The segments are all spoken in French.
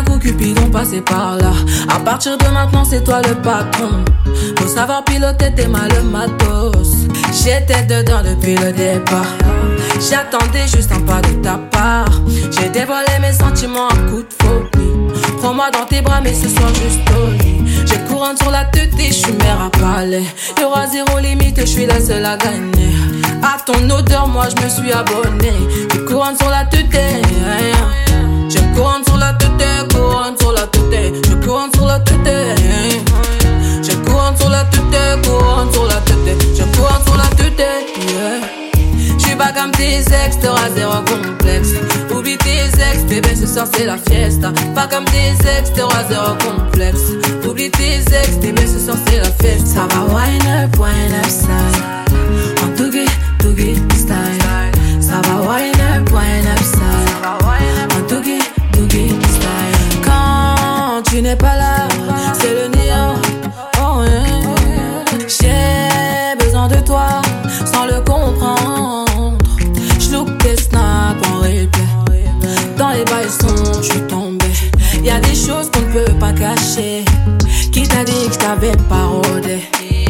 un coup Cupidon passé par là. À partir de maintenant c'est toi le patron. Faut savoir piloter tes mal le matos. J'étais dedans depuis le départ. J'attendais juste un pas de ta part. J'ai dévoilé mes sentiments à coup de folie. Prends-moi dans tes bras mais ce soir juste au lit. J'ai couronne sur la tête et j'suis mère à palais. Y'aura zéro limite, j'suis la seule à gagner. À ton odeur moi j'me suis abonné. J'ai couronne sur la tête. J'ai couronne sur la tête, couronne sur la tête. J'ai couronne sur la tête. J'ai couronne sur la tête, couronne sur la tête. J'ai couronne sur la tête, yeah. J'suis pas comme tes ex, t'auras zéro complexe. Oublie tes ex, bébé ce soir c'est la fiesta. Pas comme tes ex, t'auras zéro complexe. Oublie tes ex, bébé ce soir c'est la fiesta. Ça va wine up style. En Dougie, Dougie style. Ça va wine up style. En Dougie, Dougie style. Quand tu n'es pas là, c'est le néant. Oh yeah. J'ai besoin de toi sans le comprendre. J'look tes snaps en replay. Dans les bails sombres, j'suis tombé. Y'a des choses qu'on ne peut pas cacher. Qui t'a dit que j't'avais parodé?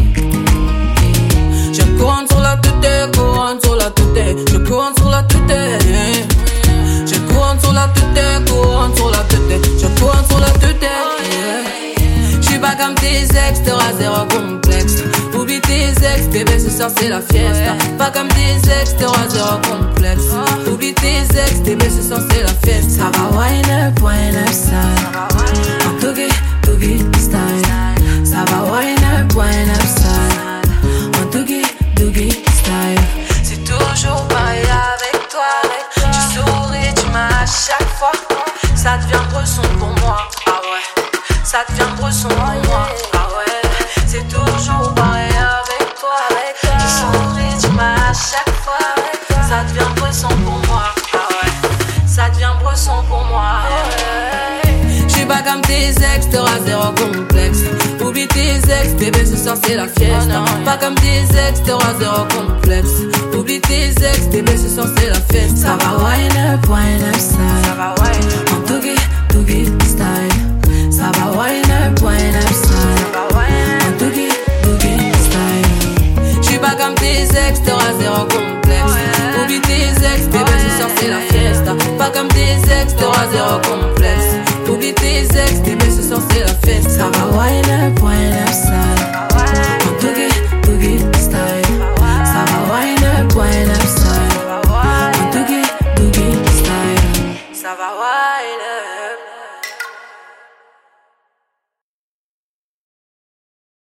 Je couronne sur la tête, couronne sur la tête. Je couronne sur la tête. Je couronne sur la tête, couronne sur la tête. Je couronne sur la tête. J'suis pas comme tes ex, t'auras zéro complexe. Oublie tes ex, bébé ce soir c'est la fiesta. Pas comme tes ex, t'auras zéro complexe. Oublie tes ex, bébé ce soir c'est la fiesta. Ça va wine up style. En Dougie, Dougie style. Ça va wine up style. En Dougie, Dougie style. C'est toujours pareil avec toi. Tu souris, tu m'as à chaque fois. Ça devient bresson pour moi. Ah ouais. Ça devient bresson pour moi. Ah ouais. C'est toujours pareil avec toi. Tu souris, tu m'as à chaque fois. Ça devient bresson pour moi. Ah ouais. Ça devient bresson pour moi. J'suis pas comme tes ex, t'auras zéro complexe. Oublie tes ex, bébé ce soir c'est la fiesta. Pas comme tes ex, t'auras zéro complexe. Oublie tes ex, bébé ce soir c'est la fiesta. Ça va wine up style. Ça va wine en Dougie, Dougie style. Ça va wine up style. En Dougie, Dougie style. J'suis pas comme tes ex, t'auras zéro complexe. Oublie tes ex, bébé ce soir c'est la fiesta. Pas comme tes ex, t'auras zéro complexe. Oublie tes ex, bébé ce soir c'est la fiesta. Ça va